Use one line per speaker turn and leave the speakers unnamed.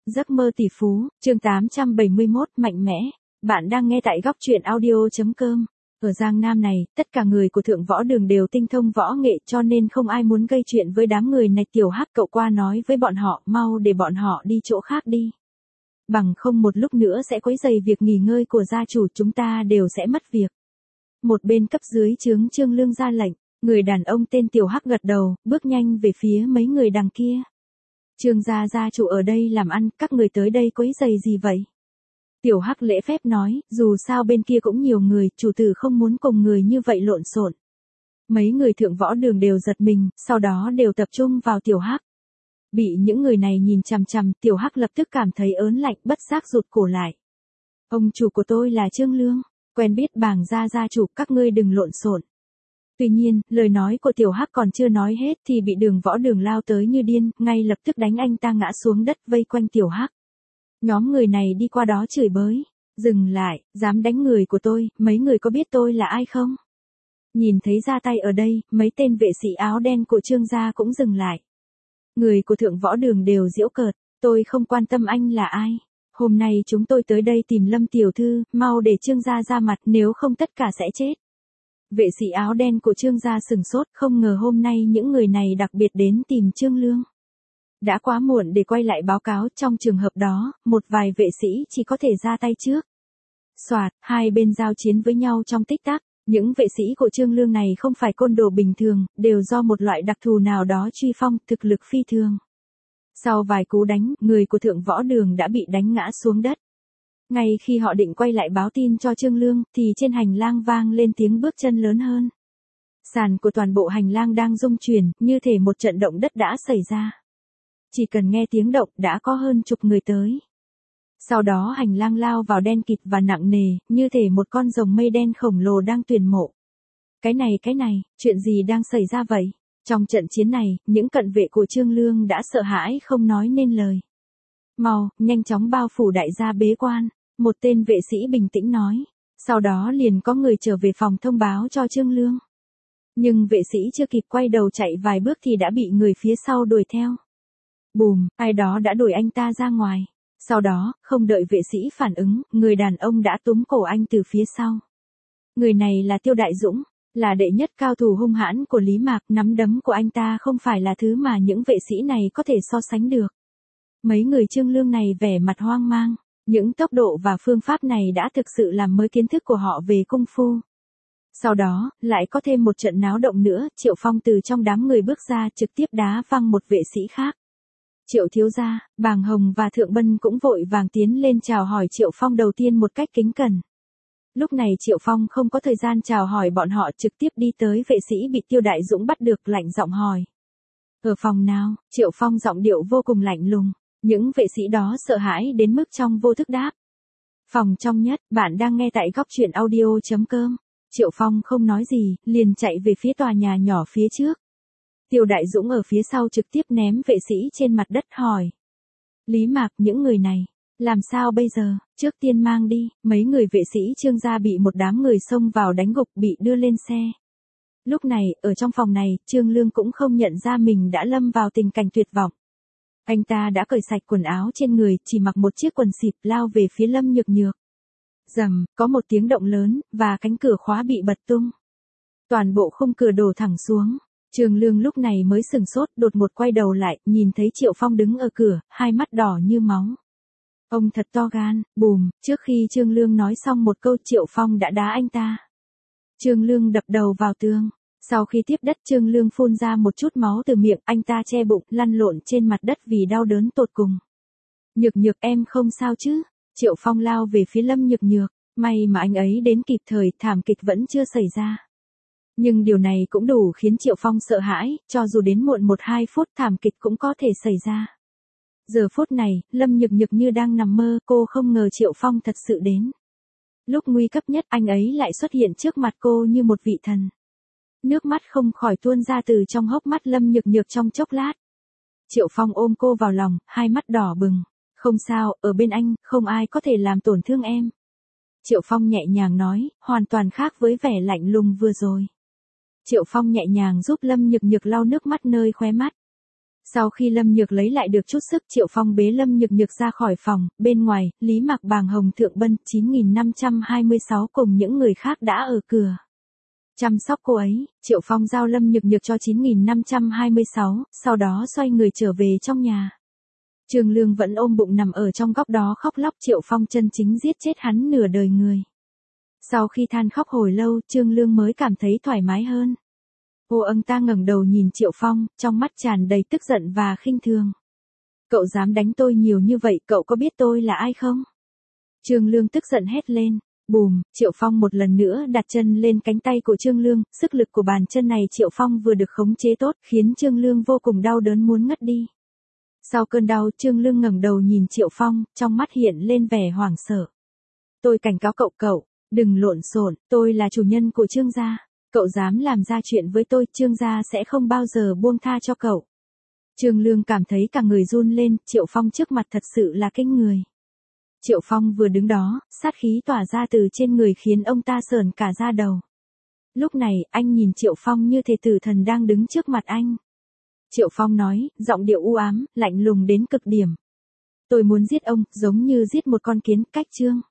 Giấc mơ tỷ phú, chương 871, mạnh mẽ. Bạn đang nghe tại góc truyện audio.com. Ở Giang Nam này, tất cả người của Thượng Võ Đường đều tinh thông võ nghệ cho nên không ai muốn gây chuyện với đám người này. Tiểu Hắc cậu qua nói với bọn họ, mau để bọn họ đi chỗ khác đi. Bằng không một lúc nữa sẽ quấy rầy việc nghỉ ngơi của gia chủ, chúng ta đều sẽ mất việc. Một bên cấp dưới trướng Trương Lương ra lệnh, người đàn ông tên Tiểu Hắc gật đầu, bước nhanh về phía mấy người đằng kia. Trương gia chủ ở đây làm ăn, các người tới đây quấy rầy gì vậy? Tiểu Hắc lễ phép nói, dù sao bên kia cũng nhiều người, chủ tử không muốn cùng người như vậy lộn xộn. Mấy người Thượng Võ Đường đều giật mình, sau đó đều tập trung vào Tiểu Hắc. Bị những người này nhìn chằm chằm, Tiểu Hắc lập tức cảm thấy ớn lạnh, bất giác rụt cổ lại. Ông chủ của tôi là Trương Lương, quen biết Bàng gia chủ, các ngươi đừng lộn xộn. Tuy nhiên, lời nói của Tiểu Hắc còn chưa nói hết thì bị Đường Võ Đường lao tới như điên, ngay lập tức đánh anh ta ngã xuống đất vây quanh Tiểu Hắc. Nhóm người này đi qua đó chửi bới, dừng lại, dám đánh người của tôi, mấy người có biết tôi là ai không? Nhìn thấy ra tay ở đây, mấy tên vệ sĩ áo đen của Trương gia cũng dừng lại. Người của Thượng Võ Đường đều giễu cợt, tôi không quan tâm anh là ai. Hôm nay chúng tôi tới đây tìm Lâm tiểu thư, mau để Trương gia ra mặt, nếu không tất cả sẽ chết. Vệ sĩ áo đen của Trương gia sừng sốt, không ngờ hôm nay những người này đặc biệt đến tìm Trương Lương. Đã quá muộn để quay lại báo cáo, trong trường hợp đó, một vài vệ sĩ chỉ có thể ra tay trước. Soạt, hai bên giao chiến với nhau trong tích tắc, những vệ sĩ của Trương Lương này không phải côn đồ bình thường, đều do một loại đặc thù nào đó truy phong, thực lực phi thường. Sau vài cú đánh, người của Thượng Võ Đường đã bị đánh ngã xuống đất. Ngay khi họ định quay lại báo tin cho Trương Lương, thì trên hành lang vang lên tiếng bước chân lớn hơn. Sàn của toàn bộ hành lang đang rung chuyển, như thể một trận động đất đã xảy ra. Chỉ cần nghe tiếng động đã có hơn chục người tới. Sau đó hành lang lao vào đen kịt và nặng nề, như thể một con rồng mây đen khổng lồ đang tuyển mộ. Cái này, chuyện gì đang xảy ra vậy? Trong trận chiến này, những cận vệ của Trương Lương đã sợ hãi không nói nên lời. Mau, nhanh chóng bao phủ đại gia bế quan, một tên vệ sĩ bình tĩnh nói. Sau đó liền có người trở về phòng thông báo cho Trương Lương. Nhưng vệ sĩ chưa kịp quay đầu chạy vài bước thì đã bị người phía sau đuổi theo. Bùm, ai đó đã đuổi anh ta ra ngoài. Sau đó, không đợi vệ sĩ phản ứng, người đàn ông đã túm cổ anh từ phía sau. Người này là Tiêu Đại Dũng, là đệ nhất cao thủ hung hãn của Lý Mạc, nắm đấm của anh ta không phải là thứ mà những vệ sĩ này có thể so sánh được. Mấy người Trương Lương này vẻ mặt hoang mang, những tốc độ và phương pháp này đã thực sự làm mới kiến thức của họ về cung phu. Sau đó, lại có thêm một trận náo động nữa, Triệu Phong từ trong đám người bước ra trực tiếp đá văng một vệ sĩ khác. Triệu thiếu gia, Bàng Hồng và Thượng Bân cũng vội vàng tiến lên chào hỏi Triệu Phong đầu tiên một cách kính cẩn. Lúc này Triệu Phong không có thời gian chào hỏi bọn họ, trực tiếp đi tới vệ sĩ bị Tiêu Đại Dũng bắt được, lạnh giọng hỏi. Ở phòng nào? Triệu Phong giọng điệu vô cùng lạnh lùng. Những vệ sĩ đó sợ hãi đến mức trong vô thức đáp. Phòng trong nhất, bạn đang nghe tại góc truyện audio.com. Triệu Phong không nói gì, liền chạy về phía tòa nhà nhỏ phía trước. Tiêu Đại Dũng ở phía sau trực tiếp ném vệ sĩ trên mặt đất hỏi. Lý Mạc, những người này, làm sao bây giờ? Trước tiên mang đi. Mấy người vệ sĩ Trương gia bị một đám người xông vào đánh gục, bị đưa lên xe. Lúc này, ở trong phòng này, Trương Lương cũng không nhận ra mình đã lâm vào tình cảnh tuyệt vọng. Anh ta đã cởi sạch quần áo trên người, chỉ mặc một chiếc quần xịp lao về phía Lâm Nhược Nhược. Rầm, có một tiếng động lớn, và cánh cửa khóa bị bật tung. Toàn bộ khung cửa đổ thẳng xuống. Trương Lương lúc này mới sừng sốt, đột ngột quay đầu lại, nhìn thấy Triệu Phong đứng ở cửa, hai mắt đỏ như máu. Ông thật to gan, bùm, trước khi Trương Lương nói xong một câu Triệu Phong đã đá anh ta. Trương Lương đập đầu vào tường. Sau khi tiếp đất Trương Lương phun ra một chút máu từ miệng, anh ta che bụng, lăn lộn trên mặt đất vì đau đớn tột cùng. Nhược Nhược em không sao chứ? Triệu Phong lao về phía Lâm Nhược Nhược, may mà anh ấy đến kịp thời, thảm kịch vẫn chưa xảy ra. Nhưng điều này cũng đủ khiến Triệu Phong sợ hãi, cho dù đến muộn 1-2 phút thảm kịch cũng có thể xảy ra. Giờ phút này, Lâm Nhược Nhược như đang nằm mơ, cô không ngờ Triệu Phong thật sự đến. Lúc nguy cấp nhất anh ấy lại xuất hiện trước mặt cô như một vị thần. Nước mắt không khỏi tuôn ra từ trong hốc mắt Lâm Nhược Nhược trong chốc lát. Triệu Phong ôm cô vào lòng, hai mắt đỏ bừng. Không sao, ở bên anh, không ai có thể làm tổn thương em. Triệu Phong nhẹ nhàng nói, hoàn toàn khác với vẻ lạnh lùng vừa rồi. Triệu Phong nhẹ nhàng giúp Lâm Nhược Nhược lau nước mắt nơi khóe mắt. Sau khi Lâm Nhược lấy lại được chút sức, Triệu Phong bế Lâm Nhược Nhược ra khỏi phòng, bên ngoài, Lý Mạc Bàng Hồng Thượng Bân 9526 cùng những người khác đã ở cửa. Chăm sóc cô ấy, Triệu Phong giao Lâm Nhược Nhược cho 9526, sau đó xoay người trở về trong nhà. Trương Lương vẫn ôm bụng nằm ở trong góc đó khóc lóc, Triệu Phong chân chính giết chết hắn nửa đời người. Sau khi than khóc hồi lâu, Trương Lương mới cảm thấy thoải mái hơn. Ông ta ngẩng đầu nhìn Triệu Phong, trong mắt tràn đầy tức giận và khinh thường. Cậu dám đánh tôi nhiều như vậy, cậu có biết tôi là ai không? Trương Lương tức giận hét lên. Bùm, Triệu Phong một lần nữa đặt chân lên cánh tay của Trương Lương, sức lực của bàn chân này Triệu Phong vừa được khống chế tốt, khiến Trương Lương vô cùng đau đớn muốn ngất đi. Sau cơn đau, Trương Lương ngẩng đầu nhìn Triệu Phong, trong mắt hiện lên vẻ hoảng sợ. Tôi cảnh cáo cậu, đừng lộn xộn, tôi là chủ nhân của Trương gia. Cậu dám làm ra chuyện với tôi, Trương gia sẽ không bao giờ buông tha cho cậu. Trương Lương cảm thấy cả người run lên, Triệu Phong trước mặt thật sự là kinh người. Triệu Phong vừa đứng đó, sát khí tỏa ra từ trên người khiến ông ta sởn cả da đầu. Lúc này, anh nhìn Triệu Phong như thể tử thần đang đứng trước mặt anh. Triệu Phong nói, giọng điệu u ám, lạnh lùng đến cực điểm. Tôi muốn giết ông, giống như giết một con kiến, cách Trương.